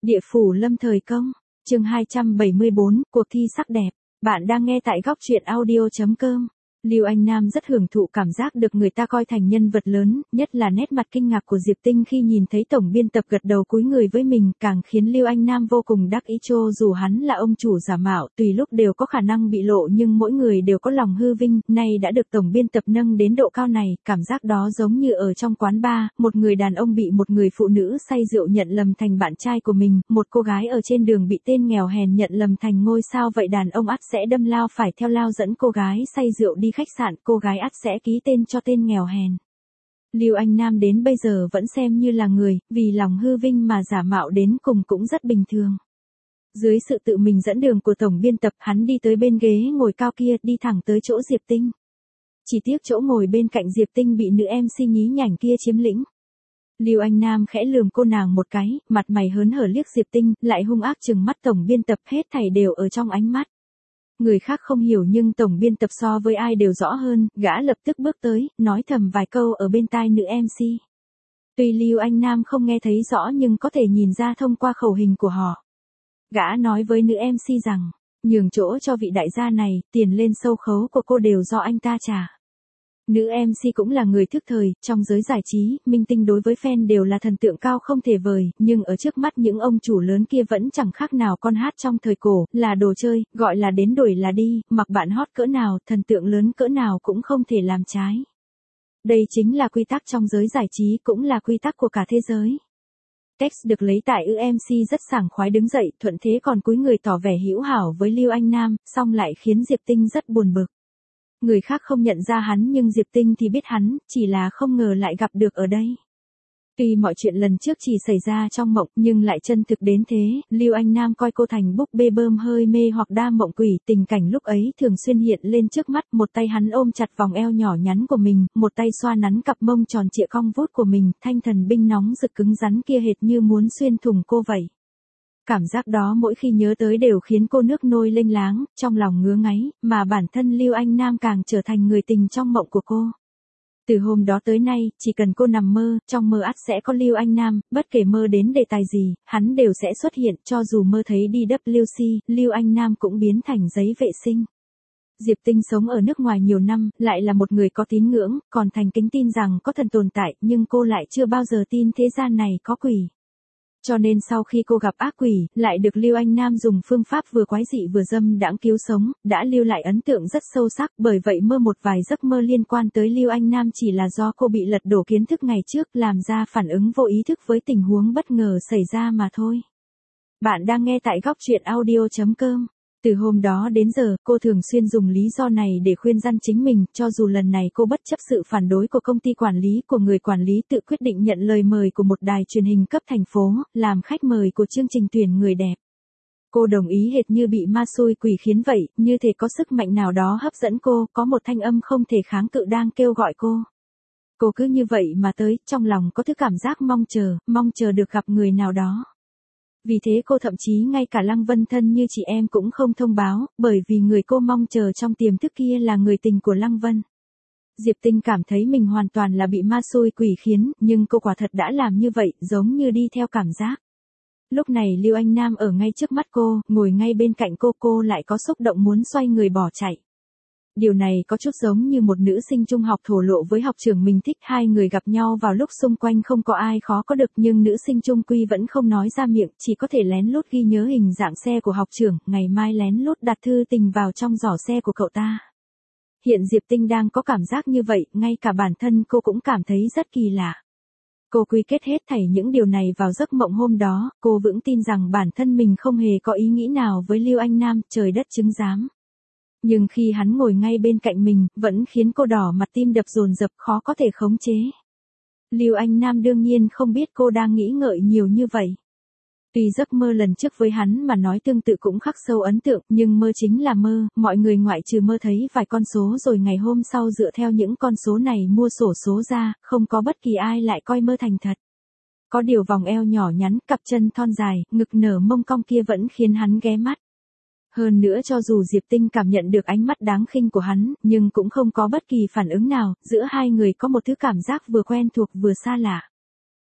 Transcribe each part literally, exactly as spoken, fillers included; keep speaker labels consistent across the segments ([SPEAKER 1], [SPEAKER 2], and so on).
[SPEAKER 1] Địa phủ lâm thời công, chương hai trăm bảy mươi bốn, cuộc thi sắc đẹp. Bạn đang nghe tại góc truyện audio chấm com. Lưu Anh Nam rất hưởng thụ cảm giác được người ta coi thành nhân vật lớn, nhất là nét mặt kinh ngạc của Diệp Tinh khi nhìn thấy tổng biên tập gật đầu cúi người với mình, càng khiến Lưu Anh Nam vô cùng đắc ý. Cho dù hắn là ông chủ giả mạo, tùy lúc đều có khả năng bị lộ, nhưng mỗi người đều có lòng hư vinh, nay đã được tổng biên tập nâng đến độ cao này, cảm giác đó giống như ở trong quán bar, một người đàn ông bị một người phụ nữ say rượu nhận lầm thành bạn trai của mình, một cô gái ở trên đường bị tên nghèo hèn nhận lầm thành ngôi sao, vậy đàn ông ắt sẽ đâm lao phải theo lao dẫn cô gái say rượu đi khách sạn, cô gái ắt sẽ ký tên cho tên nghèo hèn. Lưu Anh Nam đến bây giờ vẫn xem như là người, vì lòng hư vinh mà giả mạo đến cùng cũng rất bình thường. Dưới sự tự mình dẫn đường của tổng biên tập, hắn đi tới bên ghế ngồi cao kia, đi thẳng tới chỗ Diệp Tinh. Chỉ tiếc chỗ ngồi bên cạnh Diệp Tinh bị nữ em xê nhí nhảnh kia chiếm lĩnh. Lưu Anh Nam khẽ lườm cô nàng một cái, mặt mày hớn hở liếc Diệp Tinh, lại hung ác trừng mắt tổng biên tập, hết thảy đều ở trong ánh mắt. Người khác không hiểu nhưng tổng biên tập so với ai đều rõ hơn, gã lập tức bước tới, nói thầm vài câu ở bên tai nữ em xê. Tuy Lưu Anh Nam không nghe thấy rõ nhưng có thể nhìn ra thông qua khẩu hình của họ. Gã nói với nữ em xê rằng, nhường chỗ cho vị đại gia này, tiền lên sâu khấu của cô đều do anh ta trả. Nữ em xê cũng là người thức thời, trong giới giải trí, minh tinh đối với fan đều là thần tượng cao không thể vời, nhưng ở trước mắt những ông chủ lớn kia vẫn chẳng khác nào con hát trong thời cổ, là đồ chơi, gọi là đến đuổi là đi, mặc bạn hot cỡ nào, thần tượng lớn cỡ nào cũng không thể làm trái. Đây chính là quy tắc trong giới giải trí, cũng là quy tắc của cả thế giới. Text được lấy tại ư em xê rất sảng khoái đứng dậy, thuận thế còn cúi người tỏ vẻ hữu hảo với Lưu Anh Nam, song lại khiến Diệp Tinh rất buồn bực. Người khác không nhận ra hắn nhưng Diệp Tinh thì biết hắn, chỉ là không ngờ lại gặp được ở đây. Tuy mọi chuyện lần trước chỉ xảy ra trong mộng nhưng lại chân thực đến thế, Lưu Anh Nam coi cô thành búp bê bơm hơi mê hoặc đa mộng quỷ, tình cảnh lúc ấy thường xuyên hiện lên trước mắt, một tay hắn ôm chặt vòng eo nhỏ nhắn của mình, một tay xoa nắn cặp mông tròn trịa cong vút của mình, thanh thần binh nóng rực cứng rắn kia hệt như muốn xuyên thủng cô vậy. Cảm giác đó mỗi khi nhớ tới đều khiến cô nước nôi lênh láng, trong lòng ngứa ngáy, mà bản thân Lưu Anh Nam càng trở thành người tình trong mộng của cô. Từ hôm đó tới nay, chỉ cần cô nằm mơ, trong mơ ắt sẽ có Lưu Anh Nam, bất kể mơ đến đề tài gì, hắn đều sẽ xuất hiện, cho dù mơ thấy đi đê vê xê, Lưu Anh Nam cũng biến thành giấy vệ sinh. Diệp Tinh sống ở nước ngoài nhiều năm, lại là một người có tín ngưỡng, còn thành kính tin rằng có thần tồn tại, nhưng cô lại chưa bao giờ tin thế gian này có quỷ. Cho nên sau khi cô gặp ác quỷ, lại được Lưu Anh Nam dùng phương pháp vừa quái dị vừa dâm đãng cứu sống, đã lưu lại ấn tượng rất sâu sắc, bởi vậy mơ một vài giấc mơ liên quan tới Lưu Anh Nam chỉ là do cô bị lật đổ kiến thức ngày trước, làm ra phản ứng vô ý thức với tình huống bất ngờ xảy ra mà thôi. Bạn đang nghe tại góc truyện audio chấm com. Từ hôm đó đến giờ, cô thường xuyên dùng lý do này để khuyên răn chính mình, cho dù lần này cô bất chấp sự phản đối của công ty quản lý, của người quản lý tự quyết định nhận lời mời của một đài truyền hình cấp thành phố, làm khách mời của chương trình tuyển người đẹp. Cô đồng ý hệt như bị ma xui quỷ khiến vậy, như thể có sức mạnh nào đó hấp dẫn cô, có một thanh âm không thể kháng cự đang kêu gọi cô. Cô cứ như vậy mà tới, trong lòng có thứ cảm giác mong chờ, mong chờ được gặp người nào đó. Vì thế cô thậm chí ngay cả Lăng Vân thân như chị em cũng không thông báo, bởi vì người cô mong chờ trong tiềm thức kia là người tình của Lăng Vân. Diệp Tinh cảm thấy mình hoàn toàn là bị ma xui quỷ khiến, nhưng cô quả thật đã làm như vậy, giống như đi theo cảm giác. Lúc này Lưu Anh Nam ở ngay trước mắt cô, ngồi ngay bên cạnh cô, cô lại có xúc động muốn xoay người bỏ chạy. Điều này có chút giống như một nữ sinh trung học thổ lộ với học trưởng mình thích, hai người gặp nhau vào lúc xung quanh không có ai khó có được, nhưng nữ sinh trung quy vẫn không nói ra miệng, chỉ có thể lén lút ghi nhớ hình dạng xe của học trưởng, ngày mai lén lút đặt thư tình vào trong giỏ xe của cậu ta. Hiện Diệp Tinh đang có cảm giác như vậy, ngay cả bản thân cô cũng cảm thấy rất kỳ lạ. Cô quy kết hết thảy những điều này vào giấc mộng hôm đó, cô vững tin rằng bản thân mình không hề có ý nghĩ nào với Lưu Anh Nam, trời đất chứng giám. Nhưng khi hắn ngồi ngay bên cạnh mình, vẫn khiến cô đỏ mặt, tim đập dồn dập, khó có thể khống chế. Lưu Anh Nam đương nhiên không biết cô đang nghĩ ngợi nhiều như vậy. Tuy giấc mơ lần trước với hắn mà nói tương tự cũng khắc sâu ấn tượng, nhưng mơ chính là mơ, mọi người ngoại trừ mơ thấy vài con số rồi ngày hôm sau dựa theo những con số này mua xổ số ra, không có bất kỳ ai lại coi mơ thành thật. Có điều vòng eo nhỏ nhắn, cặp chân thon dài, ngực nở mông cong kia vẫn khiến hắn ghé mắt. Hơn nữa cho dù Diệp Tinh cảm nhận được ánh mắt đáng khinh của hắn, nhưng cũng không có bất kỳ phản ứng nào, giữa hai người có một thứ cảm giác vừa quen thuộc vừa xa lạ.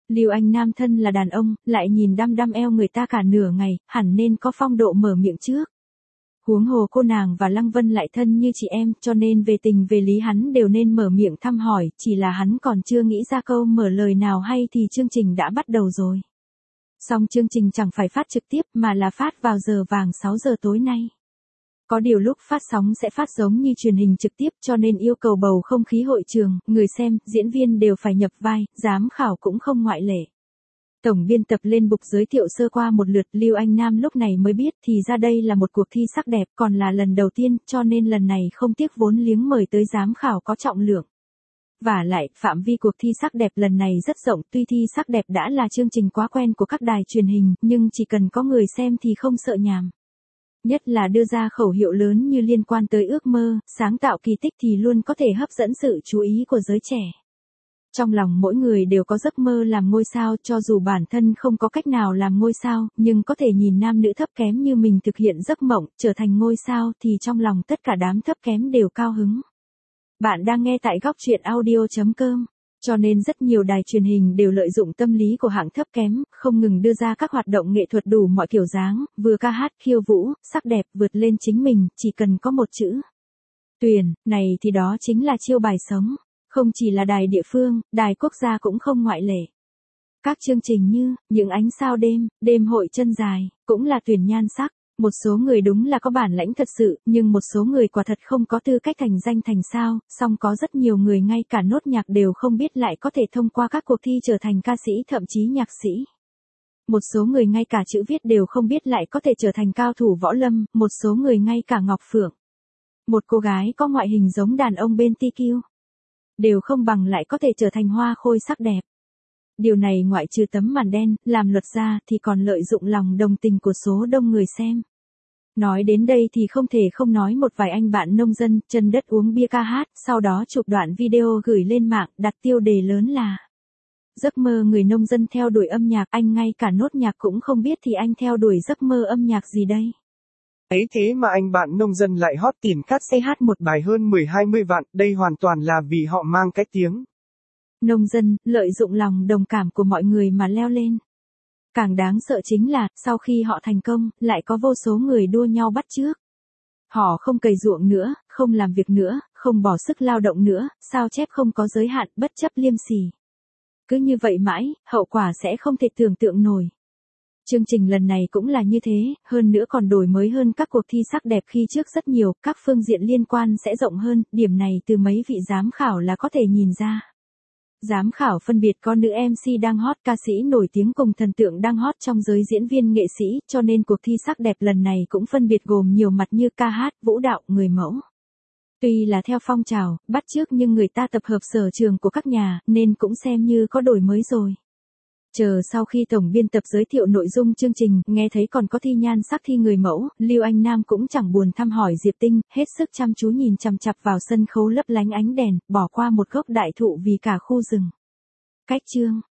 [SPEAKER 1] Lưu Anh Nam thân là đàn ông, lại nhìn đăm đăm eo người ta cả nửa ngày, hẳn nên có phong độ mở miệng trước. Huống hồ cô nàng và Lăng Vân lại thân như chị em, cho nên về tình về lý hắn đều nên mở miệng thăm hỏi, chỉ là hắn còn chưa nghĩ ra câu mở lời nào hay thì chương trình đã bắt đầu rồi. Song chương trình chẳng phải phát trực tiếp mà là phát vào giờ vàng sáu giờ tối nay. Có điều lúc phát sóng sẽ phát giống như truyền hình trực tiếp, cho nên yêu cầu bầu không khí hội trường, người xem, diễn viên đều phải nhập vai, giám khảo cũng không ngoại lệ. Tổng biên tập lên bục giới thiệu sơ qua một lượt, Lưu Anh Nam lúc này mới biết thì ra đây là một cuộc thi sắc đẹp, còn là lần đầu tiên, cho nên lần này không tiếc vốn liếng mời tới giám khảo có trọng lượng. Vả lại, phạm vi cuộc thi sắc đẹp lần này rất rộng, tuy thi sắc đẹp đã là chương trình quá quen của các đài truyền hình, nhưng chỉ cần có người xem thì không sợ nhàm. Nhất là đưa ra khẩu hiệu lớn như liên quan tới ước mơ, sáng tạo kỳ tích thì luôn có thể hấp dẫn sự chú ý của giới trẻ. Trong lòng mỗi người đều có giấc mơ làm ngôi sao, cho dù bản thân không có cách nào làm ngôi sao, nhưng có thể nhìn nam nữ thấp kém như mình thực hiện giấc mộng, trở thành ngôi sao thì trong lòng tất cả đám thấp kém đều cao hứng. Bạn đang nghe tại góc truyện audio chấm com. Cho nên rất nhiều đài truyền hình đều lợi dụng tâm lý của hạng thấp kém, không ngừng đưa ra các hoạt động nghệ thuật đủ mọi kiểu dáng, vừa ca hát, khiêu vũ, sắc đẹp, vượt lên chính mình, chỉ cần có một chữ Tuyền, này thì đó chính là chiêu bài sống. Không chỉ là đài địa phương, đài quốc gia cũng không ngoại lệ. Các chương trình như, những ánh sao đêm, đêm hội chân dài, cũng là tuyển nhan sắc. Một số người đúng là có bản lãnh thật sự, nhưng một số người quả thật không có tư cách thành danh thành sao, song có rất nhiều người ngay cả nốt nhạc đều không biết lại có thể thông qua các cuộc thi trở thành ca sĩ thậm chí nhạc sĩ. Một số người ngay cả chữ viết đều không biết lại có thể trở thành cao thủ võ lâm, một số người ngay cả Ngọc Phượng, một cô gái có ngoại hình giống đàn ông bên ti kiu, đều không bằng lại có thể trở thành hoa khôi sắc đẹp. Điều này ngoại trừ tấm màn đen, làm luật ra thì còn lợi dụng lòng đồng tình của số đông người xem. Nói đến đây thì không thể không nói một vài anh bạn nông dân, chân đất uống bia ca hát, sau đó chụp đoạn video gửi lên mạng, đặt tiêu đề lớn là giấc mơ người nông dân theo đuổi âm nhạc, anh ngay cả nốt nhạc cũng không biết thì anh theo đuổi giấc mơ âm nhạc gì đây?
[SPEAKER 2] Ấy thế mà anh bạn nông dân lại hot tiền cắt xe hát một bài hơn mười hai mươi vạn, đây hoàn toàn là vì họ mang cái tiếng.
[SPEAKER 1] Nông dân, lợi dụng lòng đồng cảm của mọi người mà leo lên. Càng đáng sợ chính là, sau khi họ thành công, lại có vô số người đua nhau bắt chước. Họ không cày ruộng nữa, không làm việc nữa, không bỏ sức lao động nữa, sao chép không có giới hạn, bất chấp liêm sỉ. Cứ như vậy mãi, hậu quả sẽ không thể tưởng tượng nổi. Chương trình lần này cũng là như thế, hơn nữa còn đổi mới hơn các cuộc thi sắc đẹp khi trước rất nhiều, các phương diện liên quan sẽ rộng hơn, điểm này từ mấy vị giám khảo là có thể nhìn ra. Giám khảo phân biệt có nữ em xê đang hot, ca sĩ nổi tiếng cùng thần tượng đang hot trong giới diễn viên nghệ sĩ, cho nên cuộc thi sắc đẹp lần này cũng phân biệt gồm nhiều mặt như ca hát, vũ đạo, người mẫu. Tuy là theo phong trào, bắt chước nhưng người ta tập hợp sở trường của các nhà, nên cũng xem như có đổi mới rồi. Chờ sau khi tổng biên tập giới thiệu nội dung chương trình, nghe thấy còn có thi nhan sắc, thi người mẫu, Lưu Anh Nam cũng chẳng buồn thăm hỏi Diệp Tinh, hết sức chăm chú nhìn chằm chằm vào sân khấu lấp lánh ánh đèn, bỏ qua một gốc đại thụ vì cả khu rừng. Cách chương